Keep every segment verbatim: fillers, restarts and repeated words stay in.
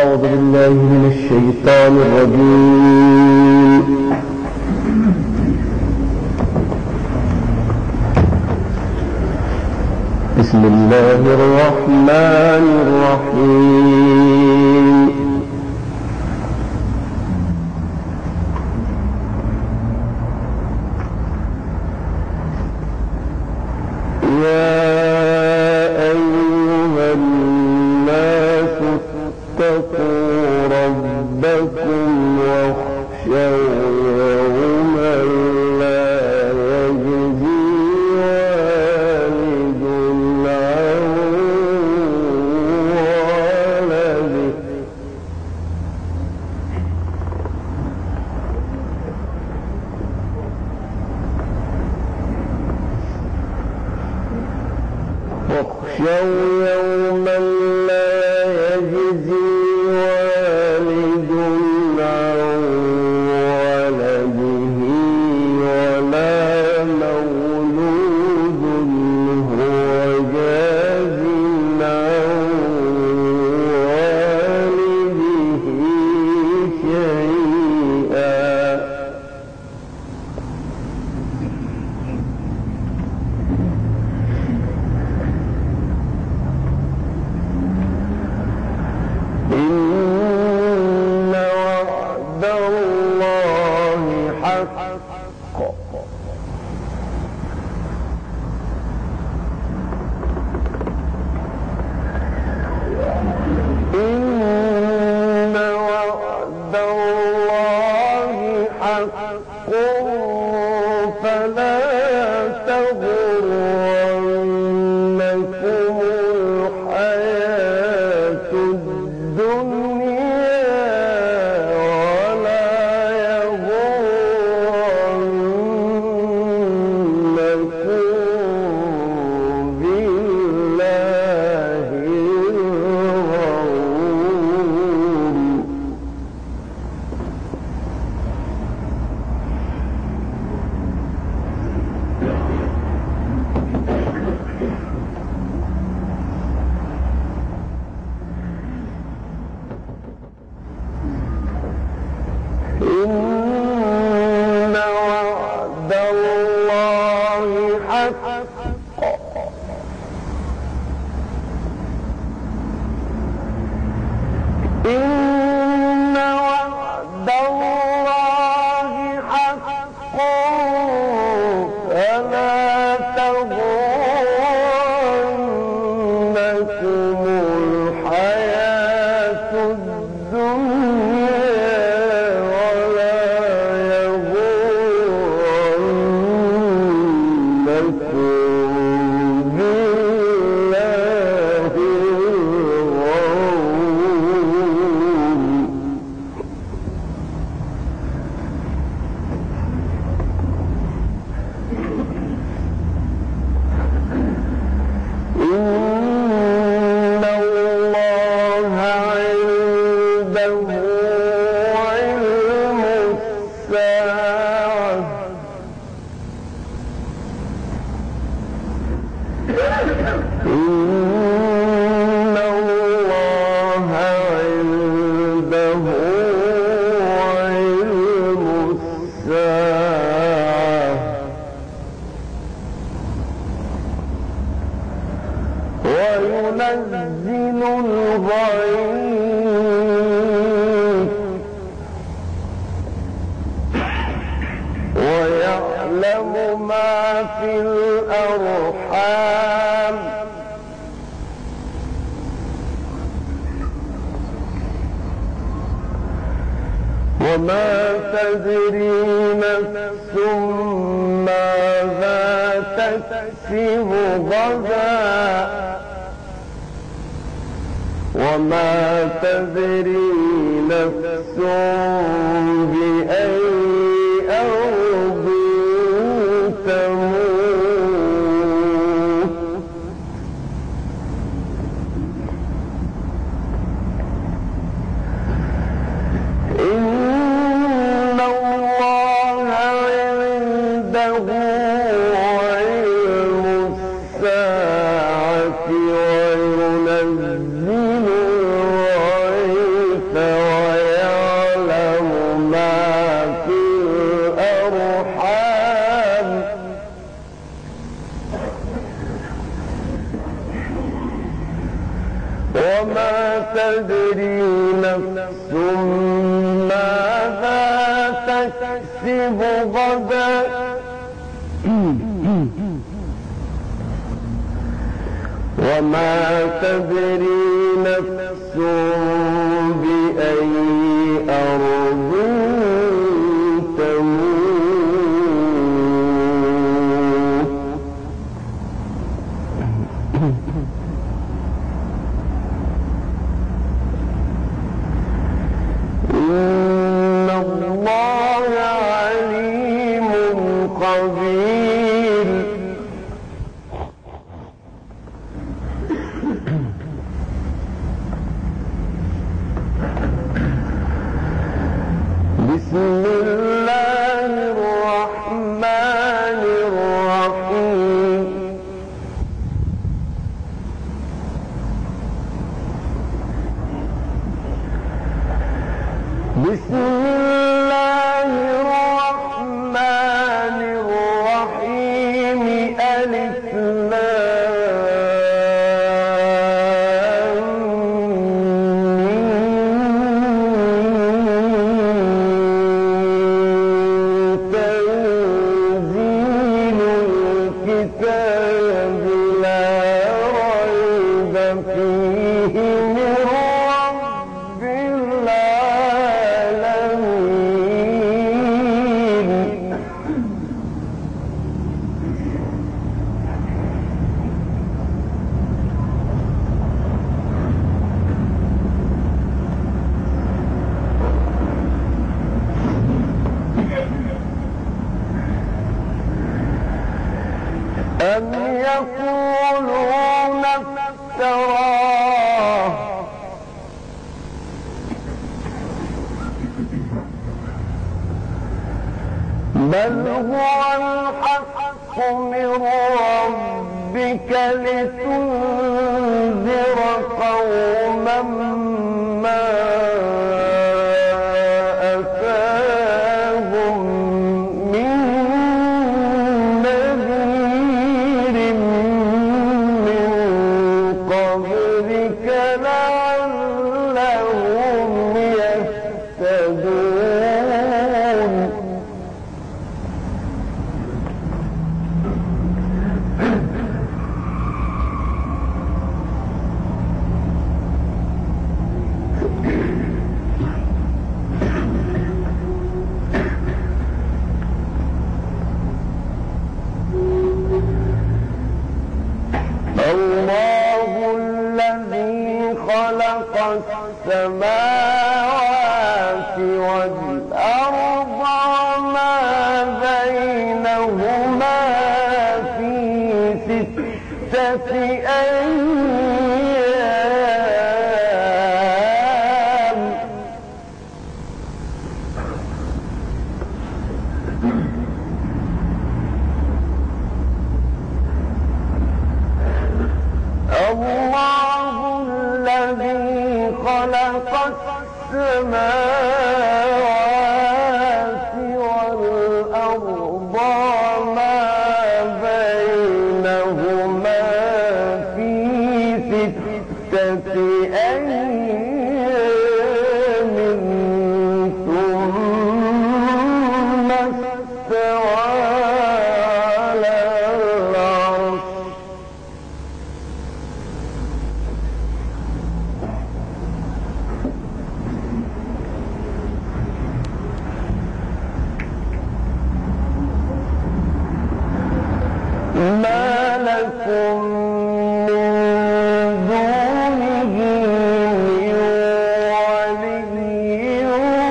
أعوذ بالله من الشيطان الرجيم. بسم الله الرحمن الرحيم. يا أيها الناس اتقوا ربكم واخشوا يوما لا يجزي والد عن ولده واخشوا يوما لا يجزي والد عن ولده ولا مولود هو جاز عن والده شيئا إن وعد الله حق إن وعد الله حق فلا تغرنكم الحياة الدنيا ولا يغرنكم بالله الغرور. إن وعد الله حق إن وعد الله حق فلا تغرنكم الحياة الدنيا إن الله عنده علم الساعة إن الله عنده علم الساعة وينزل الغيث ويعلم ما في الأرحام وما تدري نفس ماذا تكسب غدا وما تدري نفس بأي أرض تموت إن الله عنده علم الساعة وينزل الغيث تدري نفس ماذا تكسب غدا وما تدري نفس بأي أرض تموت إن الله عليم خبير بسم الله الرحمن الرحيم بسم الله الرحمن الرحيم ألف أم يقولون افتراه بل هو الحق من ربك لتنذر قوما ما أتاهم من نذير من قبلك لعلهم يهتدون الله الذي خلق السماوات والأرض وما بينهما في ستة أيام الله الذي خلق السماوات والأرض وما بينهما في ستة أيام ثم استوى على العرش ما لكم من دونه من ولي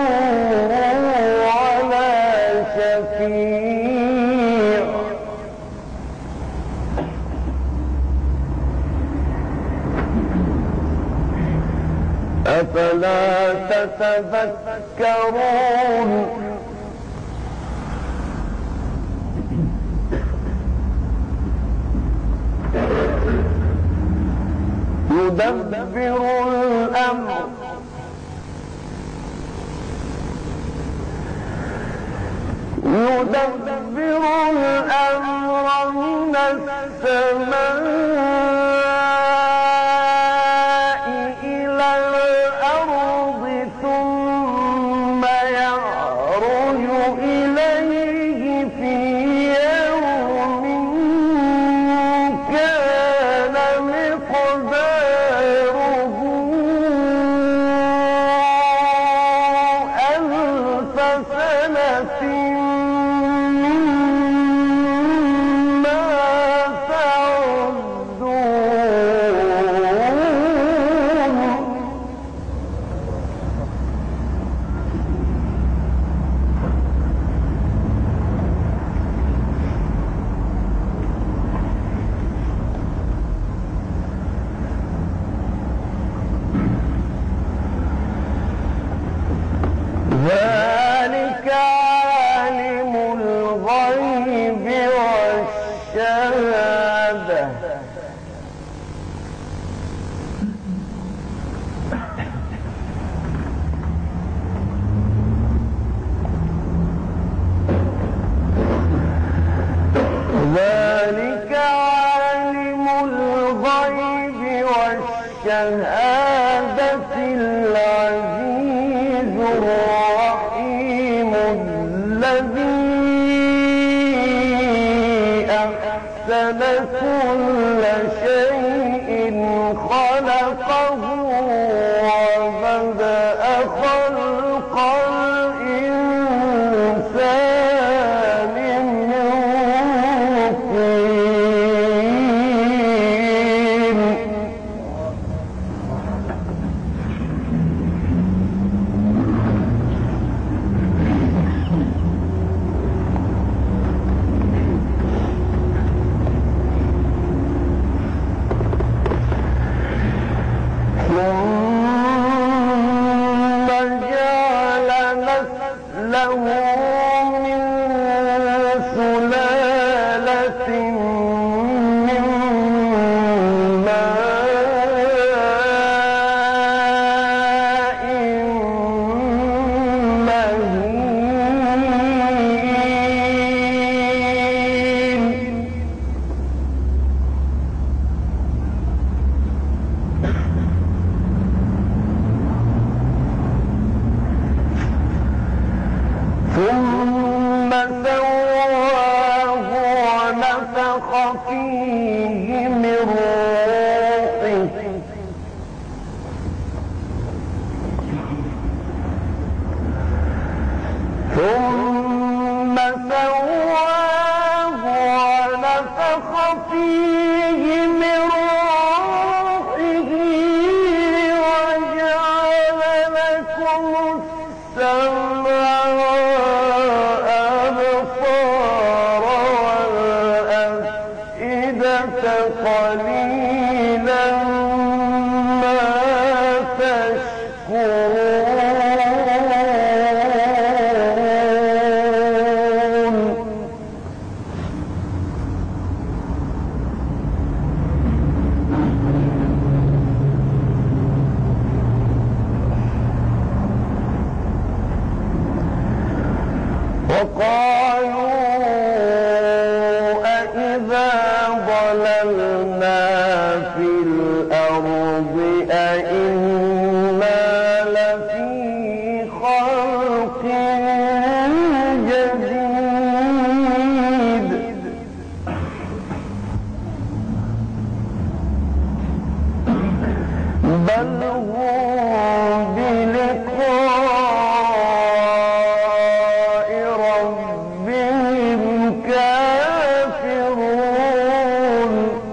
ولا شفيع أفلا تتذكرون يدبر الأمر يدبر الأمر من السماء إلى العزيز الرحيم الذي أحسن كل شيء خلقه وبدأ خلق الإنسان من طين ثم جعل نسله من سلالة من ماء مهين ثم سواه ونفخ فيه من روحه ثم سواه ونفخ فيه من روحه وجعل لكم السمع والأبصار والأفئدة قليلا ما تشكرون وقالوا أإذا ضللنا في الأرض أإنا لفي خلق جديد بل هم بلقاء ربهم كافرون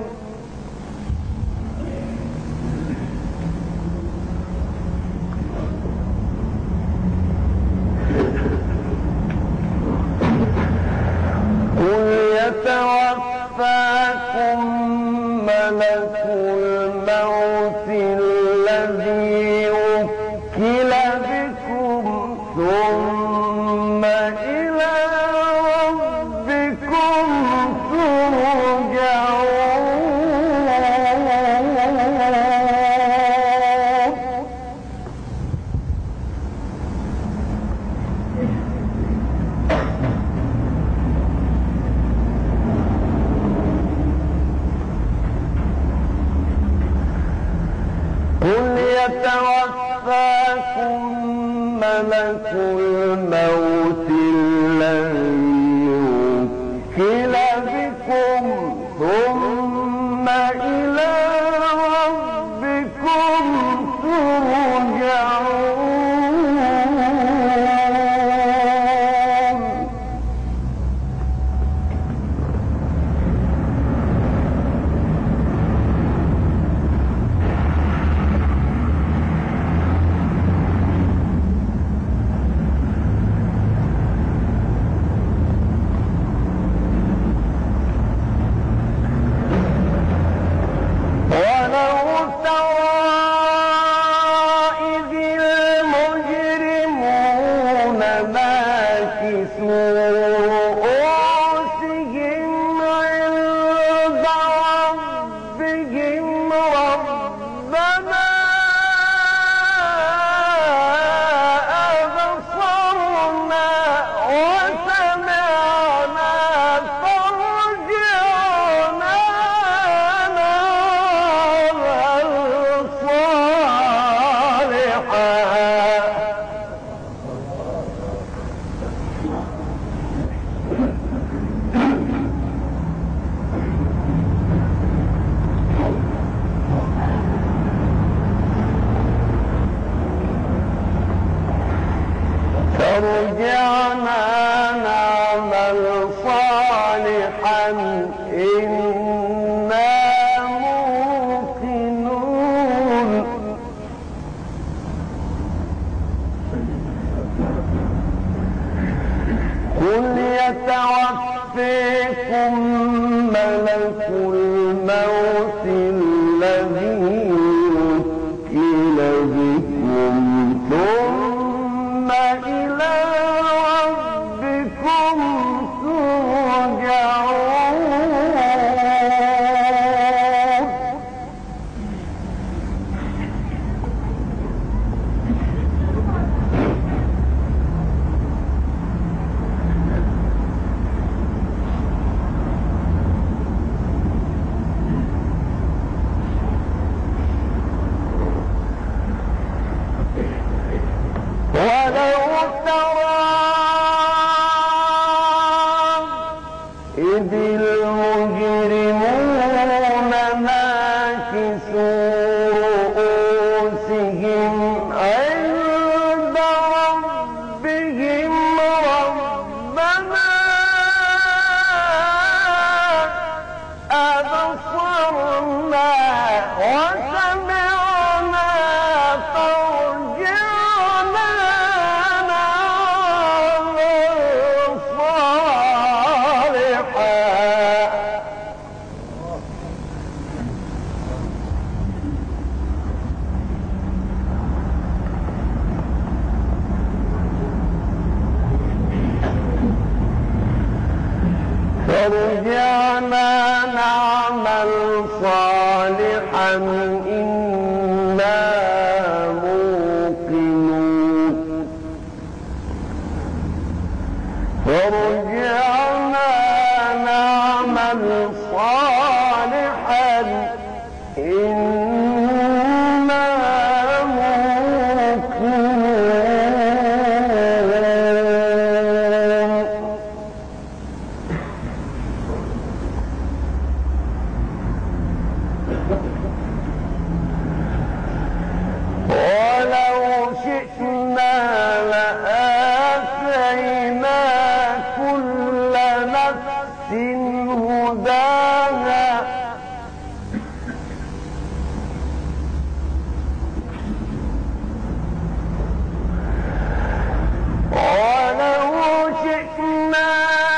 قل يتوفاكم ملك الموت الذي وكل بكم ثم إلى ربكم ترجعون قل يتوفاكم ملك الموت الذي وكل بكم ثم إلى ربكم ترجعون فرجعنا نعمل صالحا إنا موقنون قل يتوفيكم ملك الموت الذي وكل بكم ثم إلى ربكم إذ المجرمون ناكسوا رؤوسهم عند ربهم ربنا أبصرنا وسمعنا فارجعنا نعمل صالحا فرجعنا نعمل صالحا إنا موقنون فرجعنا نعمل صالحا إنا ولو شئنا لآتينا كل نفس هداها ولو شئنا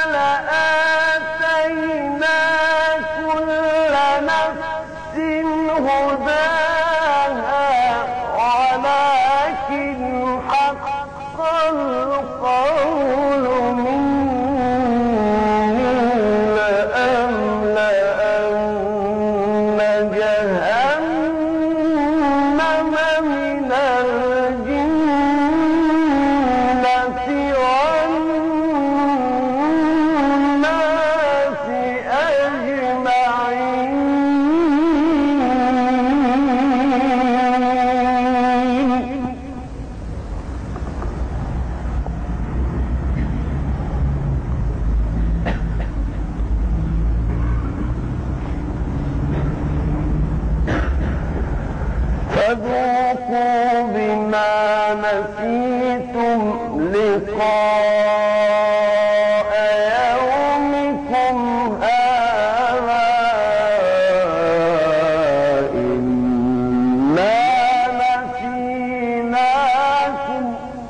لآتينا كل نفس هداها ولكن حق القول مني لأملأن جهنم من الجنة والناس أجمعين فذوقوا بما نسيتم لقاء يومكم هذا إنا نسيناكم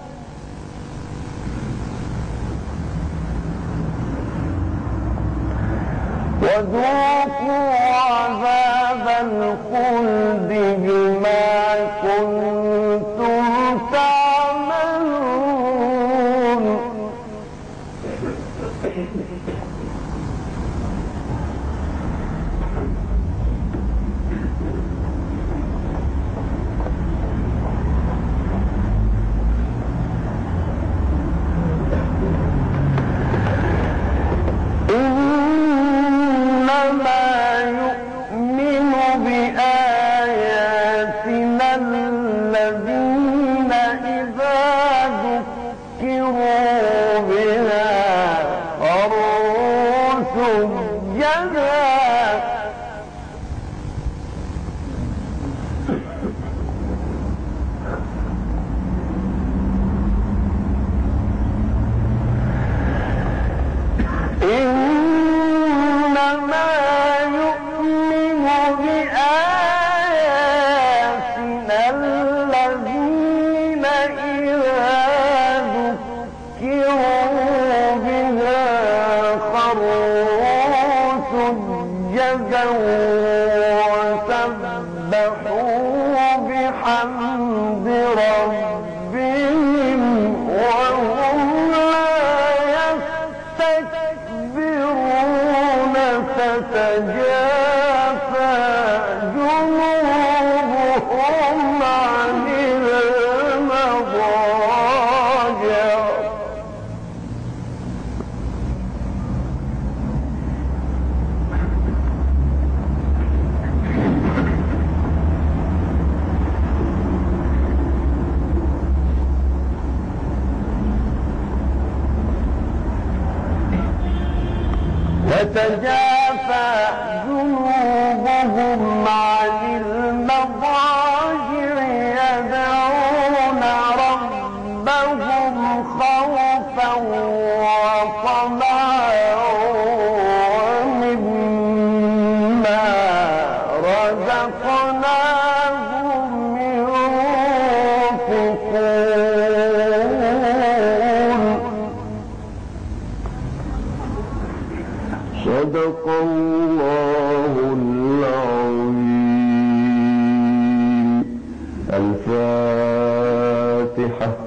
وذوقوا عذاب الخلد بما كنتم تعملون إنما يؤمن بآيات ذكروا بها خروا سجدا إنما يؤمن بآياتنا الذين إذا ذكروا بها خروا سجدا وسبحوا بحمد ربهم وهم تتجافى جنوبهم عن المضاجع تتجافى جنوبهم عن المضاجع يدعون ربهم خوفا وطمعا ومما رزقناهم ينفقون. صدق الله العظيم. الفاتحة.